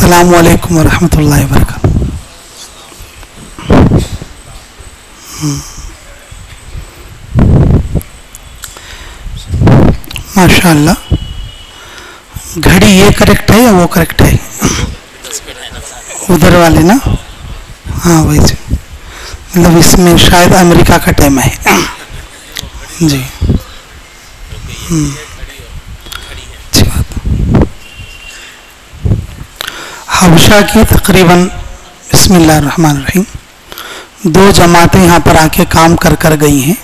السلام علیکم ورحمۃ اللہ وبرکاتہ. ماشاء اللہ. گھڑی یہ کریکٹ ہے یا وہ کریکٹ ہے؟ ادھر والے نا؟ ہاں وہی سے، مطلب اس میں شاید امریکہ کا ٹائم ہے. جی اچھی بات. حبشہ کی تقریباً بسم اللہ الرحمن الرحیم 2 جماعتیں یہاں پر آ کے کام کر گئی ہیں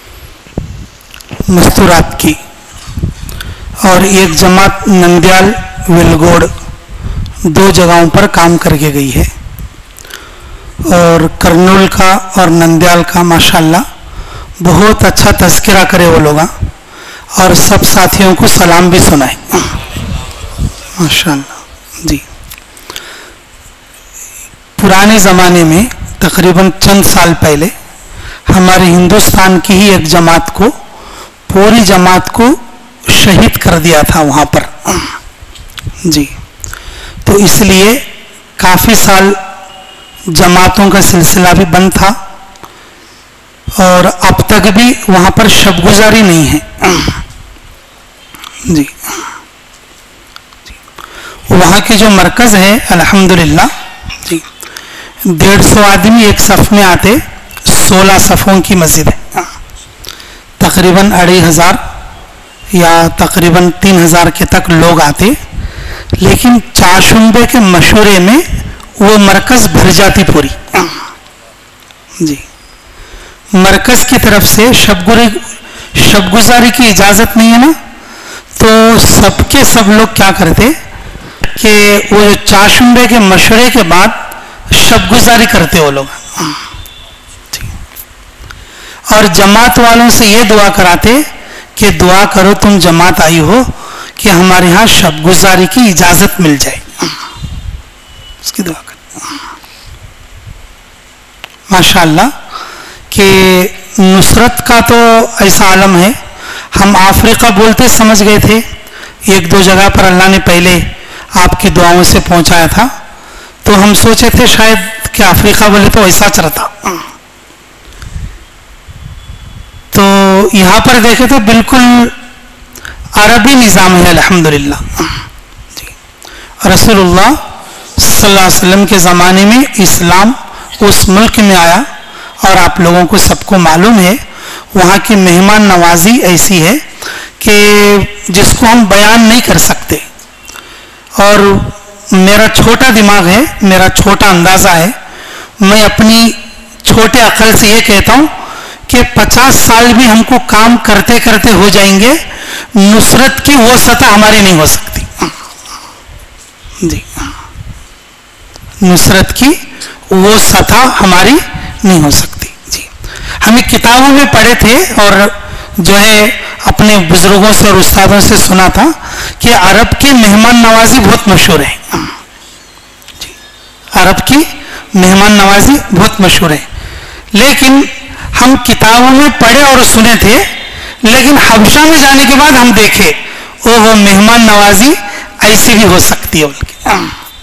مستورات کی، اور ایک جماعت نندیال ویلگوڑ 2 جگہوں پر کام کر کے گئی ہے. اور کرنول کا اور نندیال کا ماشاءاللہ بہت اچھا تذکرہ کرے وہ لوگ، اور سب ساتھیوں کو سلام بھی سنائے ماشاءاللہ. جی پرانے زمانے میں تقریباً چند سال پہلے ہمارے ہندوستان کی ہی ایک جماعت کو، پوری جماعت کو شہید کر دیا تھا وہاں پر. جی تو اس لیے کافی سال جماعتوں کا سلسلہ بھی بند تھا، اور اب تک بھی وہاں پر شب گزاری نہیں ہے. جی وہاں کے جو مرکز ہے الحمدللہ، جی 150 آدمی ایک صف میں آتے، 16 صفوں کی مسجد ہے، تقریباً 2500 یا تقریباً 3000 کے تک لوگ آتے. لیکن چاشنبے کے مشورے میں وہ مرکز بھر جاتی پوری. جی مرکز کی طرف سے شب گزاری کی اجازت نہیں ہے نا، تو سب کے سب لوگ کیا کرتے کہ وہ چاشنبے کے مشورے کے بعد شب گزاری کرتے وہ لوگ. اور جماعت والوں سے یہ دعا کراتے کہ دعا کرو تم جماعت آئی ہو کہ ہمارے ہاں شب گزاری کی اجازت مل جائے، اس کی دعا کرتے. ماشاءاللہ کہ نصرت کا تو ایسا عالم ہے. ہم افریقہ بولتے سمجھ گئے تھے، 1-2 جگہ پر اللہ نے پہلے آپ کی دعاؤں سے پہنچایا تھا، تو ہم سوچے تھے شاید کہ افریقہ بولے تو ایسا چلتا. تو یہاں پر دیکھے تو بالکل عربی نظام ہے الحمدللہ. رسول اللہ صلی اللہ علیہ وسلم کے زمانے میں اسلام اس ملک میں آیا، اور آپ لوگوں کو سب کو معلوم ہے وہاں کی مہمان نوازی ایسی ہے کہ جس کو ہم بیان نہیں کر سکتے. اور میرا چھوٹا دماغ ہے، میرا چھوٹا اندازہ ہے، میں اپنی چھوٹے عقل سے یہ کہتا ہوں کہ 50 سال بھی ہم کو کام کرتے کرتے ہو جائیں گے، نصرت کی وہ سطح ہماری نہیں ہو سکتی. جی نصرت کی وہ سطح ہماری نہیں ہو سکتی. جی ہمیں کتابوں میں پڑھے تھے، اور جو ہے اپنے بزرگوں سے اور استادوں سے سنا تھا کہ عرب کی مہمان نوازی بہت مشہور ہے. جی عرب کی مہمان نوازی بہت مشہور ہے. لیکن ہم کتابوں میں پڑھے اور سنے تھے، لیکن حبشہ میں جانے کے بعد ہم دیکھے وہ مہمان نوازی ایسی بھی ہو سکتی ہے.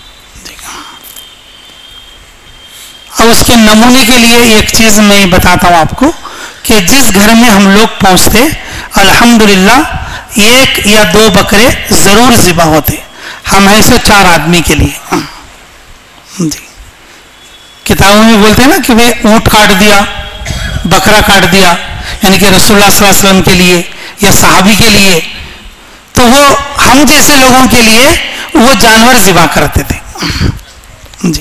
اور اس کے نمونے کے لیے ایک چیز میں بتاتا ہوں آپ کو کہ جس گھر میں ہم لوگ پہنچتے الحمدللہ 1 یا 2 بکرے ضرور ذبح ہوتے. ہم ایسے 4 آدمی کے لیے. جی کتابوں میں بولتے ہیں نا کہ وہ اونٹ کاٹ دیا، بکرا کاٹ دیا، یعنی کہ رسول اللہ صلی اللہ علیہ وسلم کے لیے یا صحابی کے لیے. تو وہ ہم جیسے لوگوں کے لیے وہ جانور ذبح کرتے تھے. جی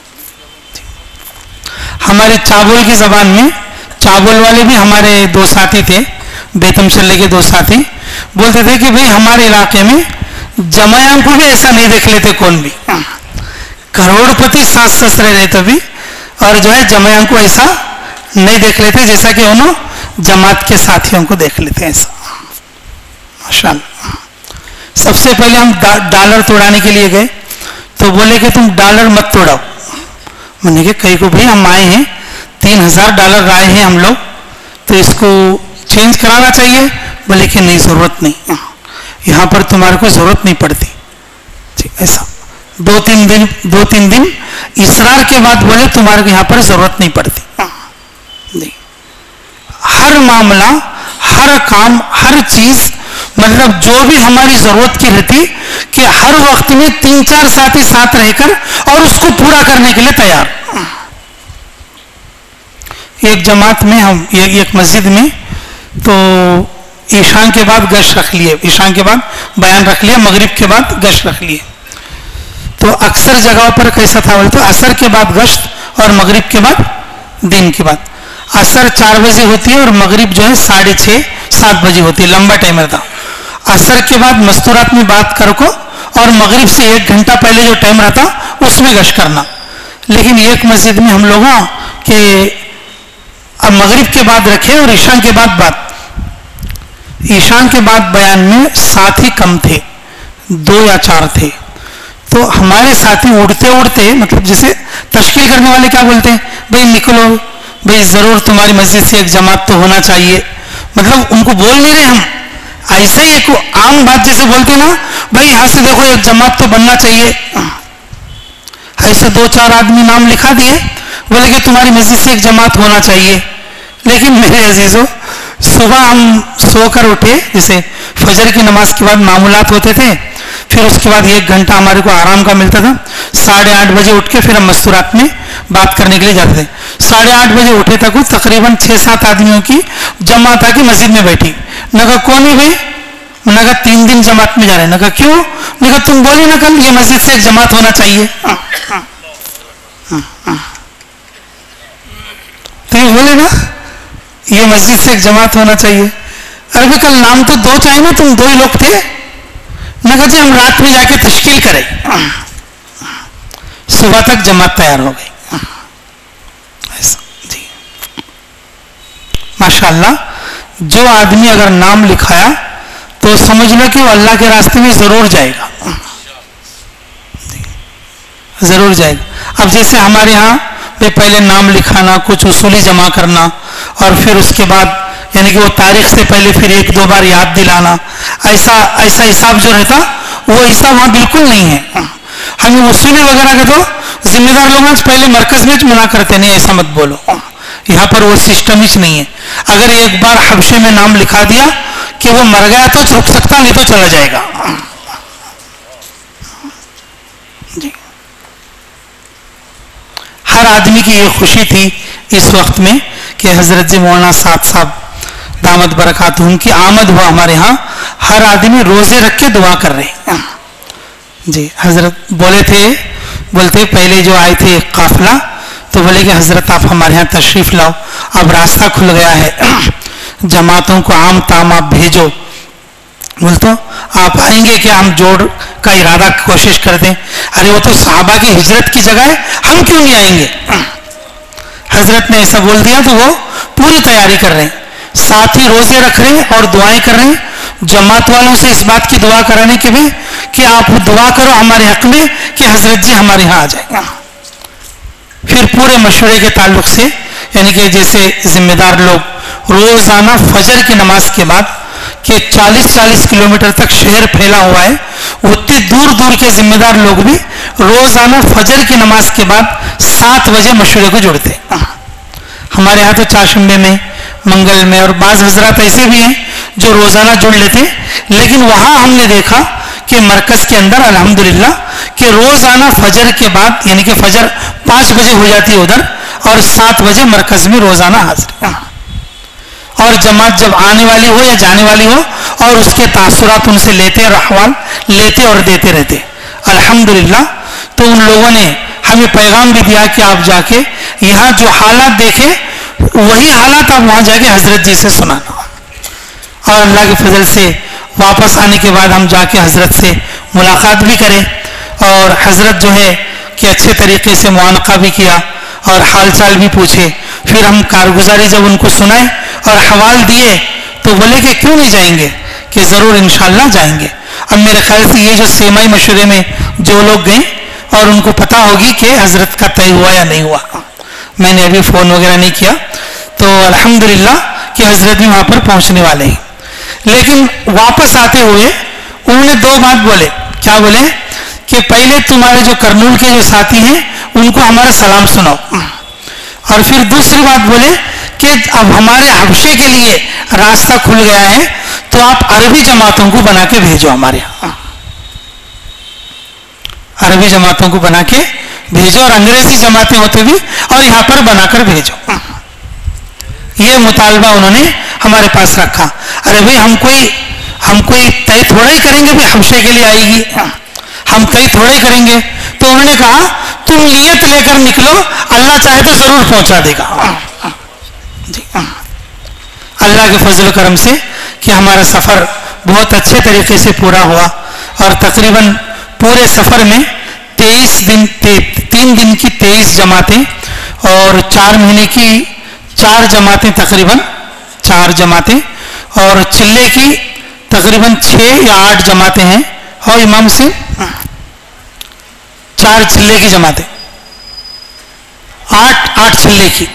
ہمارے چابول کی زبان میں، چابول والے بھی ہمارے 2 ساتھی تھے، بیتم شلے کے 2 ساتھی، بولتے تھے کہ بھئی ہمارے علاقے میں جمعیاں کو بھی ایسا نہیں دیکھ لیتے کون بھی، کروڑ پتی ساس سسرے رہتے بھی، اور جو ہے جمعیاں کو ایسا نہیں دیکھ لیتے جیسا کہ انہوں جماعت کے ساتھیوں کو دیکھ لیتے ایسا. ماشاءاللہ. سب سے پہلے ہم ڈالر توڑانے کے لیے گئے، تو بولے کہ تم ڈالر مت توڑاؤ. میں نے کہا کہیں کو بھائی ہم آئے ہیں $3000 لائے ہیں ہم لوگ، تو اس کو چینج کرانا چاہیے. بولے کہ نہیں ضرورت نہیں، یہاں پر تمہارے کو ضرورت نہیں پڑتی. ایسا दो तीन दिन इसरार के बाद बोले तुम्हारे को यहाँ पर जरूरत नहीं पड़ती। नहीं, हर मामला, हर काम, हर चीज, मतलब जो भी हमारी जरूरत की रहती कि हर वक्त में 3-4 साथी साथ रहकर और उसको पूरा करने के लिए तैयार। एक जमात में हम एक मस्जिद में तो ईशान के बाद गश्त रख लिए, ईशान के बाद बयान रख लिया, मगरिब के बाद गश्त रख लिए। तो अक्सर जगहों पर कैसा था बोले तो असर के बाद गश्त और मगरिब के बाद दिन के बाद। असर 4 बजे होती है और मगरिब जो है 6:30-7 बजे होती है, लंबा टाइम रहता। असर के बाद मस्तूरात में बात करो को और मगरिब से 1 घंटा पहले जो टाइम रहता उसमें गश्त करना। लेकिन एक मस्जिद में हम लोगों के अब मगरिब के बाद रखे और ईशान के बाद बात, ईशान के बाद बयान में साथी कम थे, 2 या 4 थे। तो हमारे साथी उड़ते उड़ते, मतलब जैसे तश्कील करने वाले क्या बोलते हैं, भाई निकलो भाई जरूर तुम्हारी मस्जिद से एक जमात तो होना चाहिए, मतलब उनको बोल नहीं रहे हम, ऐसे ही एक आम बात जैसे बोलते ना भाई यहाँ से देखो एक जमात तो बनना चाहिए। ऐसे 2-4 आदमी नाम लिखा दिए, बोले कि तुम्हारी मस्जिद से एक जमात होना चाहिए। लेकिन मेरे अजीजों, सुबह हम सोकर उठे, जैसे फजर की नमाज के बाद मामूलात होते थे, फिर उसके बाद 1 घंटा हमारे को आराम का मिलता था। 8:30 बजे उठ के फिर हम मस्तूरात में बात करने के लिए जाते थे। 8:30 बजे उठे तक तकरीबन 6-7 आदमियों की जमात आके मस्जिद में बैठी। नगा कौन है भाई? नगा 3 दिन जमात में जा रहे हैं। नगा क्यों? नगा तुम बोले ना कल ये मस्जिद से एक जमात होना चाहिए। तो ये बोले ना ये मस्जिद से एक जमात होना चाहिए। अरे भाई कल नाम तो 2 चाहिए ना, तुम 2 ही लोग थे। नगा जी हम रात में जाके तश्कील करें। सुबह तक जमात तैयार हो गई। जी माशाअल्लाह, जो आदमी अगर नाम लिखाया तो समझ लो कि वो अल्लाह के रास्ते में जरूर जाएगा, जरूर जाएगा। अब जैसे हमारे यहाँ पहले नाम लिखाना, कुछ उसूली जमा करना और फिर उसके बाद यानी कि वो तारीख से पहले फिर 1-2 बार याद दिलाना, ऐसा हिसाब जो रहता वो हिसाब वहाँ बिल्कुल नहीं है। हमें उसूली वगैरह का तो जिम्मेदार लोग पहले मरकज में मना करते नहीं, ऐसा मत बोलो, यहाँ पर वो सिस्टम ही नहीं है। अगर एक बार हबशे में नाम लिखा दिया कि वो मर गया तो रुक सकता, नहीं तो चला जाएगा। जी हर आदमी की ये खुशी थी इस वक्त में कि हजरत जी मौलाना साहब दामद बरकातुहुम की आमद हुआ हमारे यहाँ। हर आदमी रोजे रख के दुआ कर रहे हैं। जी हजरत बोलते पहले जो आए थे काफिला, तो बोले कि हजरत आप हमारे यहाँ तशरीफ लाओ, अब रास्ता खुल गया है, जमातों को आम ताम आप भेजो। बोलते आप आएंगे कि हम जोड़ का इरादा कोशिश करते हैं। अरे वो तो सहाबा की हिजरत की जगह है, हम क्यों नहीं आएंगे। हजरत ने ऐसा बोल दिया तो वो पूरी तैयारी कर रहे हैं, साथ ही रोजे रख रहे हैं और दुआएं कर रहे हैं। जमात वालों से इस बात की दुआ कराने के भी कि आप दुआ करो हमारे हक में कि हजरत जी हमारे यहाँ आ जाएगा। फिर पूरे मशवरे के ताल्लुक से यानी कि जैसे जिम्मेदार लोग रोजाना फजर की नमाज के बाद कि 40-40 किलोमीटर तक शहर फैला हुआ है, उतने दूर दूर के जिम्मेदार लोग भी रोजाना फजर की नमाज के बाद 7 बजे मशवरे को जुड़ते हैं। हमारे यहाँ तो चाशंबे में, मंगल में और बाज हजरात ऐसे भी हैं जो रोजाना जुड़ लेते, लेकिन वहां हमने देखा कि मरकज के अंदर अल्हम्दुलिल्लाह कि रोजाना फजर के बाद यानी कि फजर 5 बजे हो जाती है उधर और 7 बजे मरकज में रोजाना हाजिर, और जमात जब आने वाली हो या जाने वाली हो और उसके तासुरात उनसे लेते और अहवाल लेते और देते रहते अल्हम्दुलिल्लाह। तो उन लोगों ने हमें पैगाम भी दिया कि आप जाके यहाँ जो हालात देखे वही हालात आप वहां जाके हजरत जी से सुनाना। और अल्लाह के फजल से वापस आने के बाद हम जाके हजरत से मुलाकात भी करें और हजरत जो है कि अच्छे तरीके से मुआनका भी किया और हाल चाल भी पूछे। फिर हम कारगुजारी जब उनको सुनाए और हवाल दिए तो बोले कि क्यों नहीं जाएंगे, कि ज़रूर इंशाल्लाह जाएंगे। अब मेरे ख्याल से ये जो सेमाई मशवरे में जो लोग गए और उनको पता होगी कि हजरत का तय हुआ या नहीं हुआ, मैंने अभी फ़ोन वगैरह नहीं किया, तो अल्हम्दुलिल्लाह कि हजरत भी वहाँ पर पहुँचने वाले हैं। लेकिन वापस आते हुए उन्होंने 2 बात बोले। क्या बोले کہ پہلے تمہارے جو کرنول کے جو ساتھی ہیں ان کو ہمارا سلام سناؤ، اور پھر دوسری بات بولے کہ اب ہمارے حبشے کے لیے راستہ کھل گیا ہے تو آپ عربی جماعتوں کو بنا کے بھیجو ہمارے یہاں، عربی جماعتوں کو بنا کے بھیجو، اور انگریزی جماعتیں ہوتے بھی اور یہاں پر بنا کر بھیجو. یہ مطالبہ انہوں نے ہمارے پاس رکھا. ارے بھائی ہم کوئی طے تھوڑا ہی کریں گے بھی حبشے کے لیے آئے گی، ہم طے تھوڑا ہی کریں گے. تو انہوں نے کہا تم نیت لے کر نکلو، اللہ چاہے تو ضرور پہنچا دے گا. جی اللہ کے فضل و کرم سے کہ ہمارا سفر بہت اچھے طریقے سے پورا ہوا، اور تقریباً پورے سفر میں 3 دن کی 23 جماعتیں اور 4 مہینے کی 4 جماعتیں، تقریباً 4 جماعتیں، اور چلے کی تقریباً 6 یا 8 جماعتیں ہیں. اور امام سے 4 چلے کی جماعتیں، 8 چلے کی،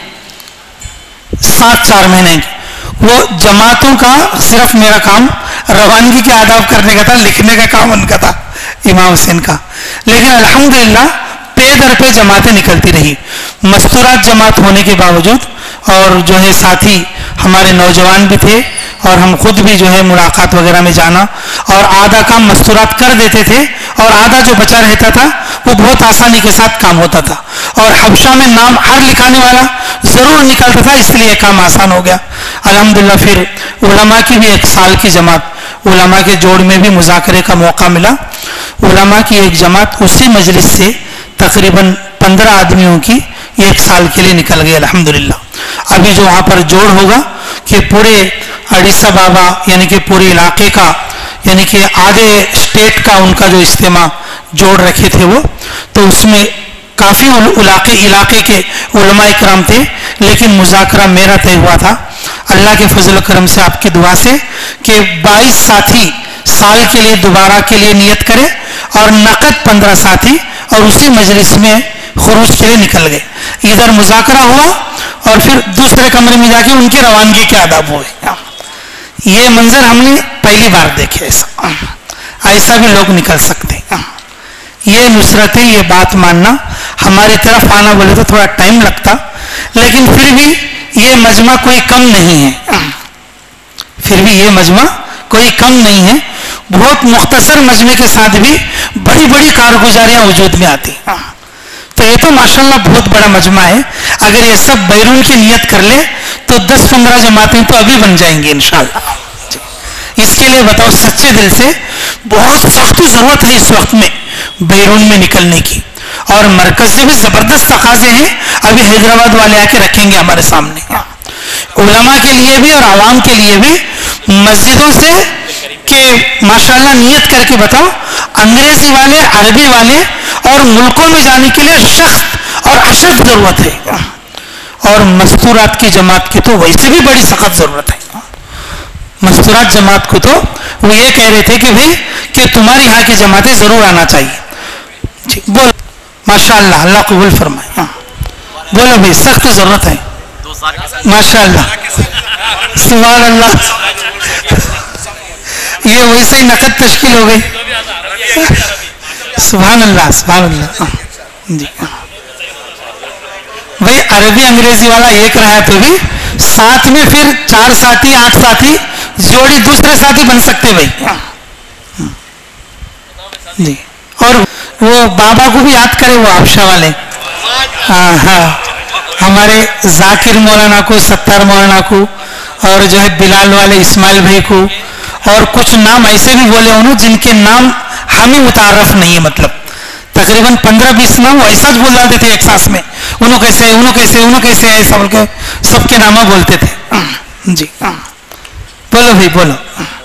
7 4 مہینے کی. وہ جماعتوں کا صرف میرا کام روانگی کے آداب کرنے کا تھا، لکھنے کا کام ان کا تھا، امام حسین کا. لیکن الحمدللہ پے در پہ جماعتیں نکلتی رہی، مستورات جماعت ہونے کے باوجود. اور جو ہے ساتھی ہمارے نوجوان بھی تھے، اور ہم خود بھی جو ہے ملاقات وغیرہ میں جانا، اور آدھا کام مستورات کر دیتے تھے، اور آدھا جو بچا رہتا تھا وہ بہت آسانی کے ساتھ کام ہوتا تھا. اور حبشہ میں نام ہر لکھانے والا ضرور نکلتا تھا، اس لیے کام آسان ہو گیا الحمدللہ. پھر علماء کی بھی 1 سال کی جماعت، علماء کے جوڑ میں بھی مذاکرے کا موقع ملا. علماء کی ایک جماعت اسی مجلس سے تقریباً 15 آدمیوں کی 1 سال کے لیے نکل گئی الحمدللہ. ابھی جو وہاں پر جوڑ ہوگا کہ پورے اڑیسہ بابا یعنی کہ پورے علاقے کا، یعنی کہ آدھے اسٹیٹ کا ان کا جو اجتماع جوڑ رکھے تھے وہ، تو اس میں کافی علاقے کے علماء اکرام تھے، لیکن مذاکرہ میرا طے ہوا تھا. اللہ کے فضل و کرم سے، آپ کی دعا سے کہ 22 ساتھی سال کے لیے دوبارہ کے لیے نیت کرے، اور نقد 15 ساتھی، اور اسی مجلس میں خروج کے لیے نکل گئے. ادھر مذاکرہ ہوا اور پھر دوسرے کمرے میں جا کے ان کی روانگی کے آداب ہوئے. یہ منظر ہم نے پہلی بار دیکھے. ایسا بھی لوگ نکل سکتے. یہ نصرت ہے، یہ بات ماننا. ہماری طرف آنا بولے تو تھوڑا ٹائم لگتا، لیکن پھر بھی یہ مجمع کوئی کم نہیں ہے. پھر بھی یہ مجمع کوئی کم نہیں ہے. بہت مختصر مجمع کے ساتھ بھی بڑی بڑی کارگزاریاں وجود میں آتی. تو یہ تو ماشاءاللہ بہت بڑا مجمع ہے. اگر یہ سب بیرون کی نیت کر لے تو 10-15 جماعتیں تو ابھی بن جائیں گی انشاءاللہ. اس کے لیے بتاؤ سچے دل سے بہت سخت ضرورت ہے اس وقت میں بیرون میں نکلنے کی، اور مرکز سے بھی زبردست تقاضے ہیں. ابھی حیدرآباد والے آ کے رکھیں گے ہمارے سامنے، علماء کے لیے بھی اور عوام کے لیے بھی. مسجدوں سے کہ ماشاءاللہ نیت کر کے بتاؤ، انگریزی والے، عربی والے اور ملکوں میں جانے کے لیے سخت اور اشد ضرورت ہے. اور مستورات کی جماعت کی تو ویسے بھی بڑی سخت ضرورت ہے. مستورات جماعت کو تو وہ یہ کہہ رہے تھے کہ بھائی کہ تمہاری یہاں کی جماعتیں ضرور آنا چاہیے. جی بول ماشاءاللہ، اللہ قبول فرمائے. بولو بھائی سخت ضرورت ہے ماشاءاللہ. سبحان اللہ. یہ ویسے ہی نقد تشکیل ہو گئی. سبحان اللہ سبحان اللہ. جی بھائی عربی انگریزی والا ایک رہا تو بھی ساتھ میں پھر 4 ساتھی 8 ساتھی جوڑی دوسرے ساتھی بن سکتے بھائی. جی اور وہ بابا کو بھی یاد کرے، وہ آبشہ والے. ہاں ہمارے ذاکر مولانا کو، ستار مولانا کو، اور جو ہے بلال والے اسماعیل بھائی کو، اور کچھ نام ایسے بھی بولے انہوں جن کے نام ہمیں متعارف نہیں ہے. مطلب تقریباً 15-20 نام وہ ایسا بول ڈالتے تھے ایک سانس میں. انہوں کیسے انہوں کیسے انہوں کیسے ایسا بول کے سب کے نامہ بولتے تھے. جی بولو بھائی بولو.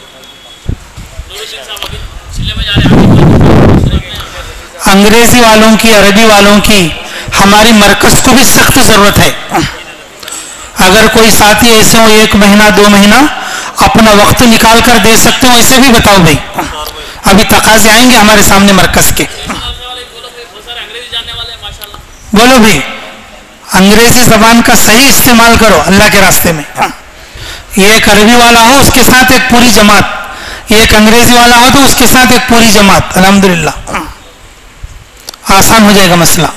انگریزی والوں کی، عربی والوں کی ہماری مرکز کو بھی سخت ضرورت ہے. اگر کوئی ساتھی ایسے ہو 1 مہینہ 2 مہینہ اپنا وقت نکال کر دے سکتے ہو، ایسے بھی بتاؤ بھائی. ابھی تقاضے آئیں گے ہمارے سامنے مرکز کے. بولو بھائی انگریزی زبان کا صحیح استعمال کرو اللہ کے راستے میں. یہ ایک عربی والا ہو اس کے ساتھ ایک پوری جماعت، ایک انگریزی والا ہو تو اس کے ساتھ ایک پوری جماعت. الحمدللہ आसान हो जाएगा मसला।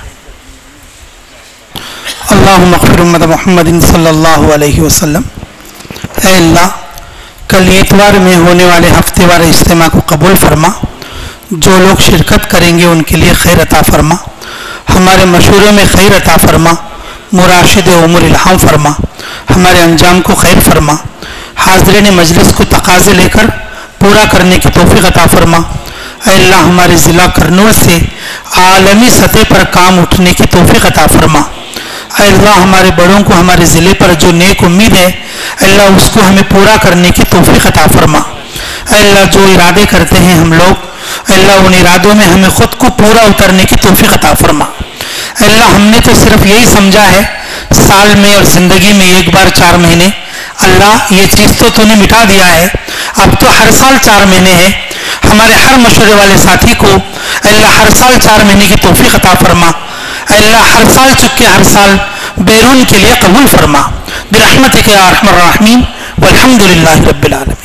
अल्लाहुम्मा अग़फ़िर उम्मत मुहम्मदिन सल्लल्लाहु अलैहि वसल्लम। ऐ अल्लाह, कल इतवार में होने वाले हफ्तेवार इज्तिमा को कबूल फरमा। जो लोग शिरकत करेंगे उनके लिए खैर अता फरमा। हमारे मशूरे में खैर अता फरमा। मुराशिद उमर इल्हाम फरमा। हमारे अंजाम को खैर फरमा। हाज़रीन मजलिस को तकाज़े लेकर पूरा करने की तौफ़ीक़ अता फरमा। ऐ अल्लाह, हमारे ज़िला करनूल से आलमी सतह पर काम उठने की तौफ़ीक़ अता फरमा। ऐ अल्लाह, हमारे बड़ों को हमारे ज़िले पर जो नेक उम्मीद है अल्लाह उसको हमें पूरा करने की तौफ़ीक़ अता फरमा। ऐ अल्लाह, जो इरादे करते हैं हम लोग, अल्लाह उन इरादों में हमें ख़ुद को पूरा उतरने की तौफ़ीक़ अता फरमा। अल्लाह, हमने तो सिर्फ यही समझा है साल में और ज़िंदगी में एक बार 4 महीने, अल्लाह ये चीज़ तो तूने मिटा दिया है, अब तो हर साल 4 महीने है। हमारे हर मशवरे वाले साथी को अल्लाह हर साल 4 महीने की तौफ़ीक़ अता फरमा। अल्लाह हर साल चुके हर साल बैरून के लिए कबूल फरमा। बिरहमतिक या अरहमर राहिमीन वल्हम्दुलिल्लाहि रब्बिल आलमीन।